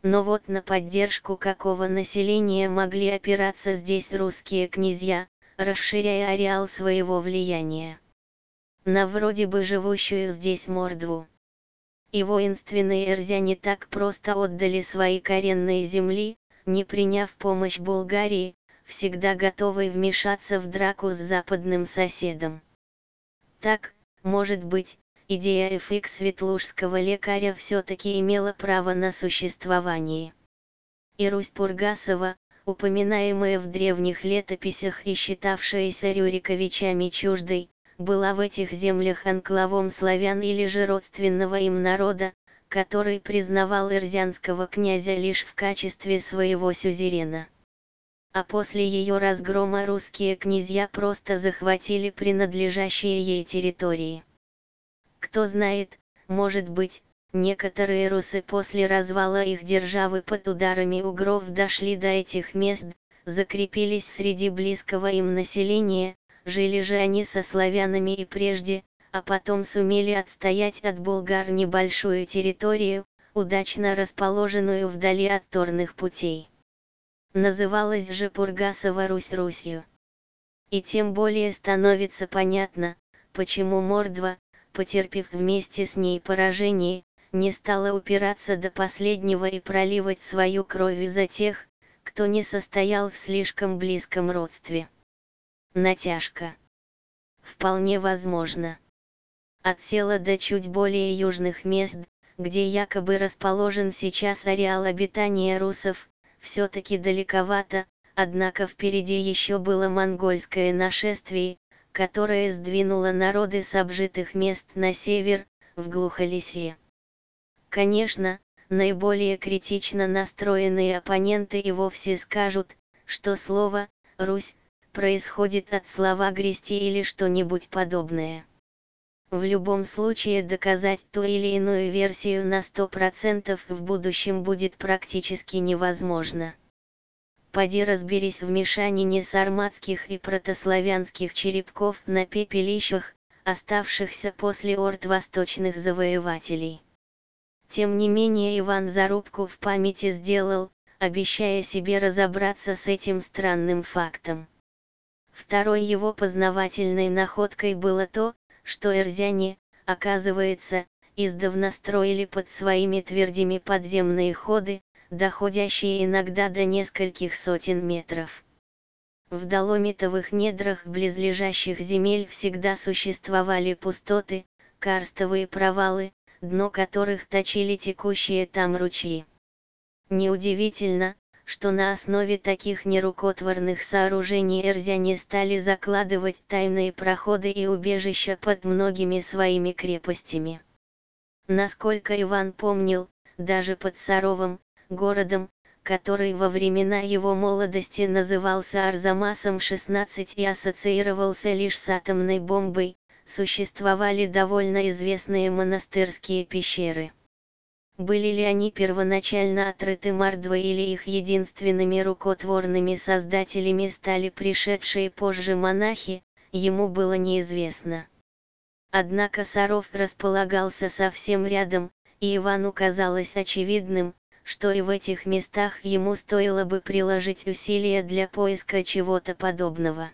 Но вот на поддержку какого населения могли опираться здесь русские князья, расширяя ареал своего влияния? На вроде бы живущую здесь мордву. И воинственные эрзяне так просто отдали свои коренные земли, не приняв помощь Булгарии, всегда готовой вмешаться в драку с западным соседом. Так, может быть, идея FX ветлужского лекаря все-таки имела право на существование. И Русь Пургасова, упоминаемая в древних летописях и считавшаяся рюриковичами чуждой, была в этих землях анклавом славян или же родственного им народа, который признавал эрзянского князя лишь в качестве своего сюзерена. А после ее разгрома русские князья просто захватили принадлежащие ей территории. Кто знает, может быть, некоторые русы после развала их державы под ударами угров дошли до этих мест, закрепились среди близкого им населения, жили же они со славянами и прежде, а потом сумели отстоять от булгар небольшую территорию, удачно расположенную вдали от торных путей. Называлась же Пургасова Русь Русью. И тем более становится понятно, почему Мордва, потерпев вместе с ней поражение, не стала упираться до последнего и проливать свою кровь из-за тех, кто не состоял в слишком близком родстве. Натяжка. Вполне возможно. От села до чуть более южных мест, где якобы расположен сейчас ареал обитания русов, все-таки далековато, однако впереди еще было монгольское нашествие, которое сдвинуло народы с обжитых мест на север, в глухолесье. Конечно, наиболее критично настроенные оппоненты и вовсе скажут, что слово «Русь» происходит от слова «грести» или что-нибудь подобное. В любом случае доказать ту или иную версию на 100% в будущем будет практически невозможно. Поди разберись в мешанине сарматских и протославянских черепков на пепелищах, оставшихся после орд восточных завоевателей. Тем не менее Иван зарубку в памяти сделал, обещая себе разобраться с этим странным фактом. Второй его познавательной находкой было то, что эрзяне, оказывается, издавна строили под своими твердями подземные ходы, доходящие иногда до нескольких сотен метров. В доломитовых недрах близлежащих земель всегда существовали пустоты, карстовые провалы, дно которых точили текущие там ручьи. Неудивительно, что на основе таких нерукотворных сооружений эрзяне стали закладывать тайные проходы и убежища под многими своими крепостями. Насколько Иван помнил, даже под Саровом, городом, который во времена его молодости назывался Арзамасом 16 и ассоциировался лишь с атомной бомбой, существовали довольно известные монастырские пещеры. Были ли они первоначально отрыты Мордвой или их единственными рукотворными создателями стали пришедшие позже монахи, ему было неизвестно. Однако Саров располагался совсем рядом, и Ивану казалось очевидным, что и в этих местах ему стоило бы приложить усилия для поиска чего-то подобного.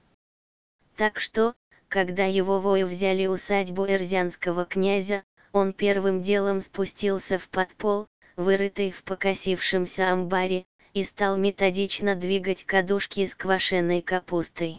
Так что, когда его вои взяли усадьбу эрзянского князя, он первым делом спустился в подпол, вырытый в покосившемся амбаре, и стал методично двигать кадушки с квашеной капустой.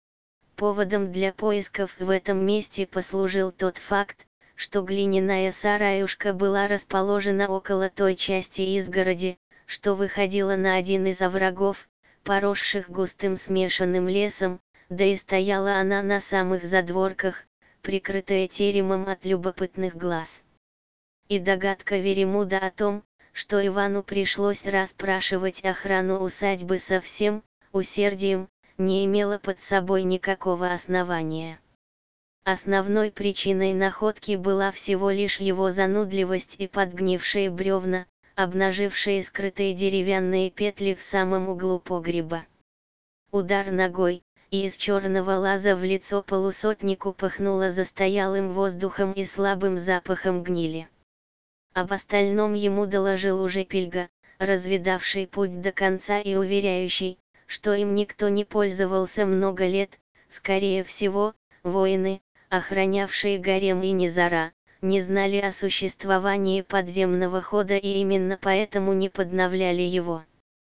Поводом для поисков в этом месте послужил тот факт, что глиняная сараюшка была расположена около той части изгороди, что выходила на один из оврагов, поросших густым смешанным лесом, да и стояла она на самых задворках, прикрытая теремом от любопытных глаз. И догадка Веремуда о том, что Ивану пришлось расспрашивать охрану усадьбы со всем усердием, не имела под собой никакого основания. Основной причиной находки была всего лишь его занудливость и подгнившие бревна, обнажившие скрытые деревянные петли в самом углу погреба. Удар ногой, и из черного лаза в лицо полусотнику пахнуло застоялым воздухом и слабым запахом гнили. Об остальном ему доложил уже Пильга, разведавший путь до конца и уверяющий, что им никто не пользовался много лет, скорее всего, воины, охранявшие гарем и Низара, не знали о существовании подземного хода и именно поэтому не подновляли его.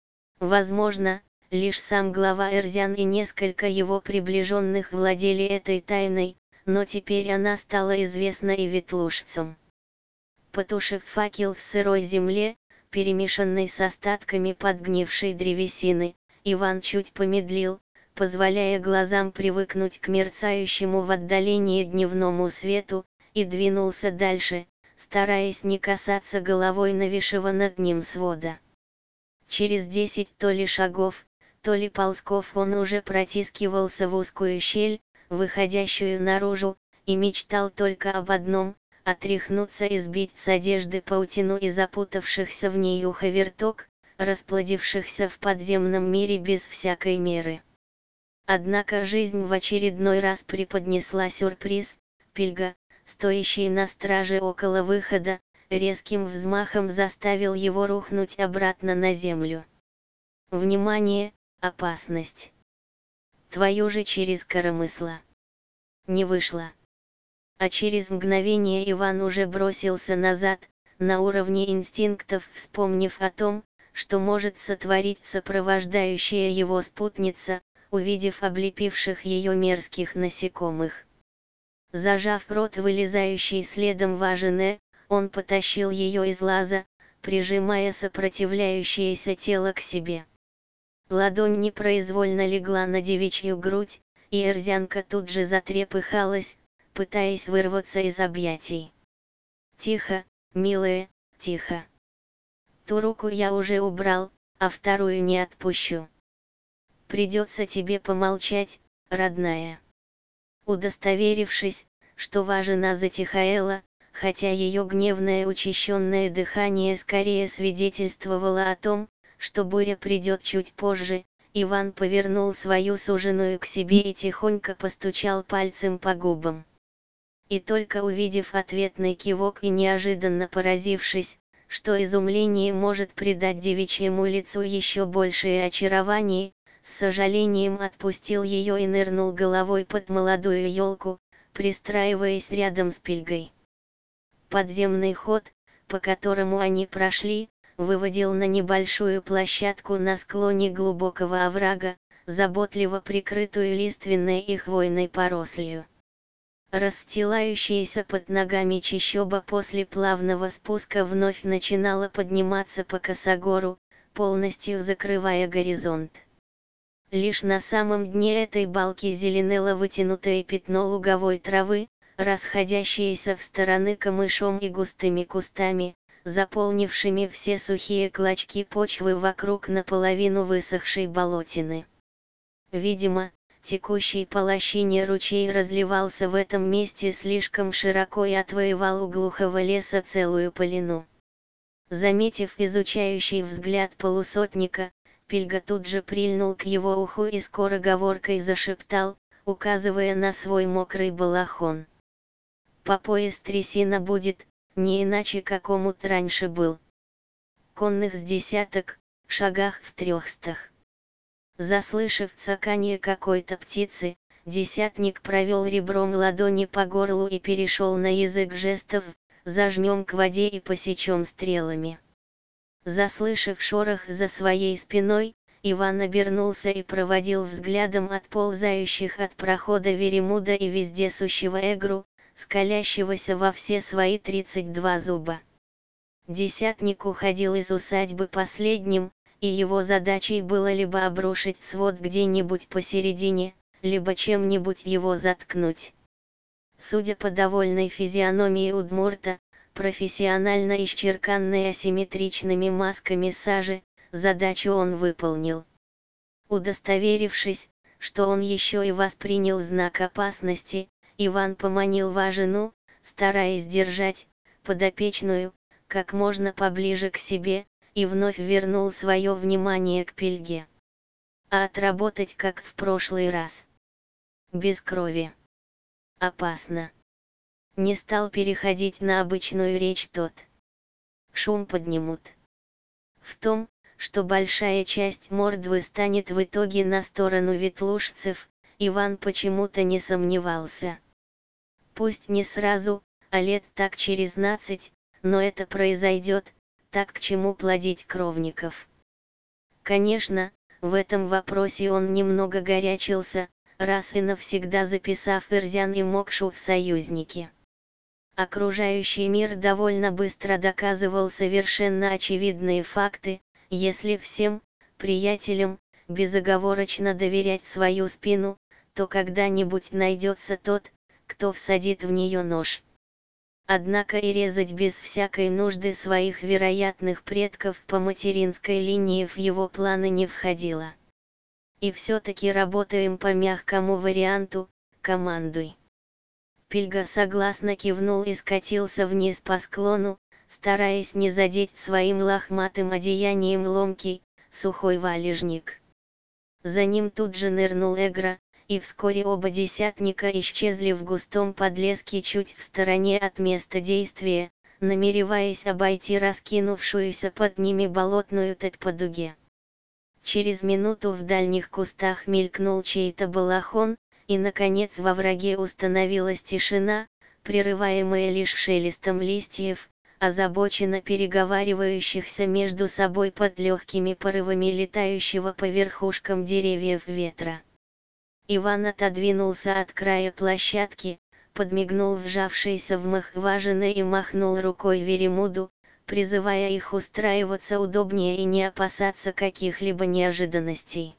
Возможно, лишь сам глава Эрзян и несколько его приближенных владели этой тайной, но теперь она стала известна и ветлужцам. Потушив факел в сырой земле, перемешанной с остатками подгнившей древесины, Иван чуть помедлил, позволяя глазам привыкнуть к мерцающему в отдалении дневному свету, и двинулся дальше, стараясь не касаться головой нависшего над ним свода. Через 10 то ли шагов, то ли ползков он уже протискивался в узкую щель, выходящую наружу, и мечтал только об одном — отряхнуться и сбить с одежды паутину и запутавшихся в ней уховерток, расплодившихся в подземном мире без всякой меры. Однако жизнь в очередной раз преподнесла сюрприз. Пильга, стоящий на страже около выхода, резким взмахом заставил его рухнуть обратно на землю. «Внимание, опасность! Твою же через коромысла!» Не вышло. А через мгновение Иван уже бросился назад, на уровне инстинктов вспомнив о том, что может сотворить сопровождающая его спутница, увидев облепивших ее мерзких насекомых. Зажав рот вылезающей следом Важине, он потащил ее из лаза, прижимая сопротивляющееся тело к себе. Ладонь непроизвольно легла на девичью грудь, и Эрзянка тут же затрепыхалась, пытаясь вырваться из объятий. «Тихо, милая, тихо. Ту руку я уже убрал, а вторую не отпущу. Придется тебе помолчать, родная». Удостоверившись, что Важина затихаэла, хотя ее гневное учащенное дыхание скорее свидетельствовало о том, что буря придет чуть позже, Иван повернул свою суженую к себе и тихонько постучал пальцем по губам. И только увидев ответный кивок и неожиданно поразившись, что изумление может придать девичьему лицу еще большее очарование, с сожалением отпустил ее и нырнул головой под молодую елку, пристраиваясь рядом с Пильгой. Подземный ход, по которому они прошли, выводил на небольшую площадку на склоне глубокого оврага, заботливо прикрытую лиственной и хвойной порослью. Расстилающаяся под ногами чащоба после плавного спуска вновь начинала подниматься по косогору, полностью закрывая горизонт. Лишь на самом дне этой балки зеленело вытянутое пятно луговой травы, расходящееся в стороны камышом и густыми кустами, заполнившими все сухие клочки почвы вокруг наполовину высохшей болотины. Видимо, текущий по лощине ручей разливался в этом месте слишком широко и отвоевал у глухого леса целую полину. Заметив изучающий взгляд полусотника, Пильга тут же прильнул к его уху и скороговоркой зашептал, указывая на свой мокрый балахон. «По пояс трясина будет, не иначе какому-то раньше был. Конных с десяток, шагах в 300». Заслышав цоканье какой-то птицы, десятник провел ребром ладони по горлу и перешел на язык жестов: «Зажмем к воде и посечем стрелами». Заслышав шорох за своей спиной, Иван обернулся и проводил взглядом отползающих от прохода Веремуда и вездесущего Эгру, скалящегося во все свои 32 зуба. Десятник уходил из усадьбы последним, и его задачей было либо обрушить свод где-нибудь посередине, либо чем-нибудь его заткнуть. Судя по довольной физиономии Удмурта, профессионально исчерканной асимметричными масками сажи, задачу он выполнил. Удостоверившись, что он еще и воспринял знак опасности, Иван поманил Важину, стараясь держать подопечную как можно поближе к себе, и вновь вернул свое внимание к Пильге. А отработать как в прошлый раз. Без крови. Опасно. Не стал переходить на обычную речь тот. Шум поднимут. В том, что большая часть мордвы станет в итоге на сторону ветлужцев, Иван почему-то не сомневался. Пусть не сразу, а лет так через 15, но это произойдет, так к чему плодить кровников. Конечно, в этом вопросе он немного горячился, раз и навсегда записав Эрзян и Мокшу в союзники. Окружающий мир довольно быстро доказывал совершенно очевидные факты: если всем приятелям безоговорочно доверять свою спину, то когда-нибудь найдется тот, кто всадит в нее нож. Однако и резать без всякой нужды своих вероятных предков по материнской линии в его планы не входило. И все-таки работаем по мягкому варианту, командуй. Пильга согласно кивнул и скатился вниз по склону, стараясь не задеть своим лохматым одеянием ломкий, сухой валежник. За ним тут же нырнул Эгра, и вскоре оба десятника исчезли в густом подлеске чуть в стороне от места действия, намереваясь обойти раскинувшуюся под ними болотную топь по дуге. Через минуту в дальних кустах мелькнул чей-то балахон, и наконец во враге установилась тишина, прерываемая лишь шелестом листьев, озабоченно переговаривающихся между собой под легкими порывами летающего по верхушкам деревьев ветра. Иван отодвинулся от края площадки, подмигнул вжавшейся в мох важины и махнул рукой Веремуду, призывая их устраиваться удобнее и не опасаться каких-либо неожиданностей.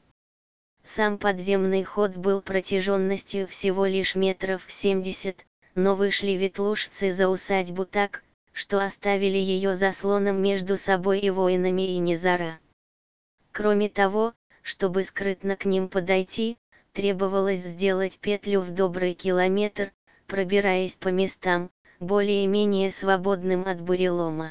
Сам подземный ход был протяженностью всего лишь метров 70, но вышли ветлужцы за усадьбу так, что оставили ее заслоном между собой и воинами и Низара. Кроме того, чтобы скрытно к ним подойти, требовалось сделать петлю в добрый километр, пробираясь по местам, более-менее свободным от бурелома.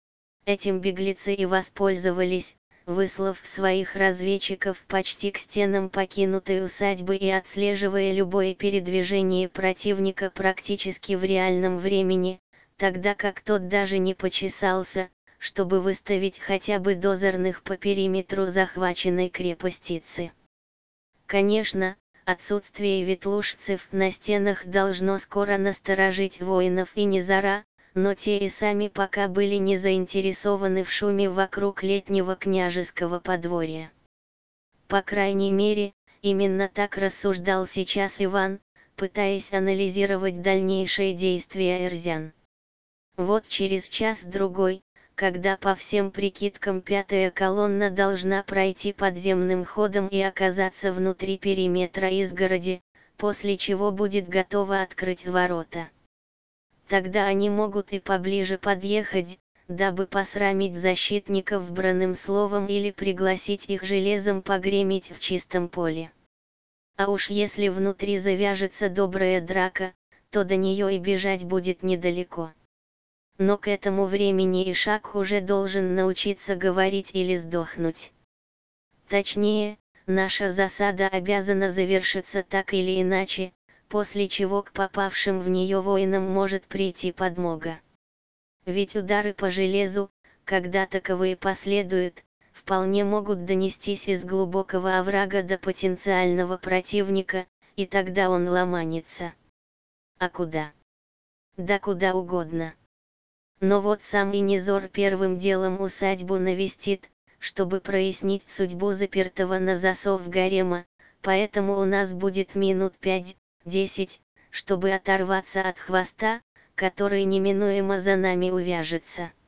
Этим беглецы и воспользовались, выслав своих разведчиков почти к стенам покинутой усадьбы и отслеживая любое передвижение противника практически в реальном времени, тогда как тот даже не почесался, чтобы выставить хотя бы дозорных по периметру захваченной крепостицы. Конечно, отсутствие ветлужцев на стенах должно скоро насторожить воинов и Низара, но те и сами пока были не заинтересованы в шуме вокруг летнего княжеского подворья. По крайней мере, именно так рассуждал сейчас Иван, пытаясь анализировать дальнейшие действия эрзян. Вот через час-другой, когда по всем прикидкам пятая колонна должна пройти подземным ходом и оказаться внутри периметра изгороди, после чего будет готова открыть ворота. Тогда они могут и поближе подъехать, дабы посрамить защитников бранным словом или пригласить их железом погреметь в чистом поле. А уж если внутри завяжется добрая драка, то до нее и бежать будет недалеко. Но к этому времени Ишак уже должен научиться говорить или сдохнуть. Точнее, наша засада обязана завершиться так или иначе, после чего к попавшим в нее воинам может прийти подмога. Ведь удары по железу, когда таковые последуют, вполне могут донестись из глубокого оврага до потенциального противника, и тогда он ломанется. А куда? Да куда угодно. Но вот сам Инизор первым делом усадьбу навестит, чтобы прояснить судьбу запертого на засов гарема, поэтому у нас будет минут 5-10, чтобы оторваться от хвоста, который неминуемо за нами увяжется.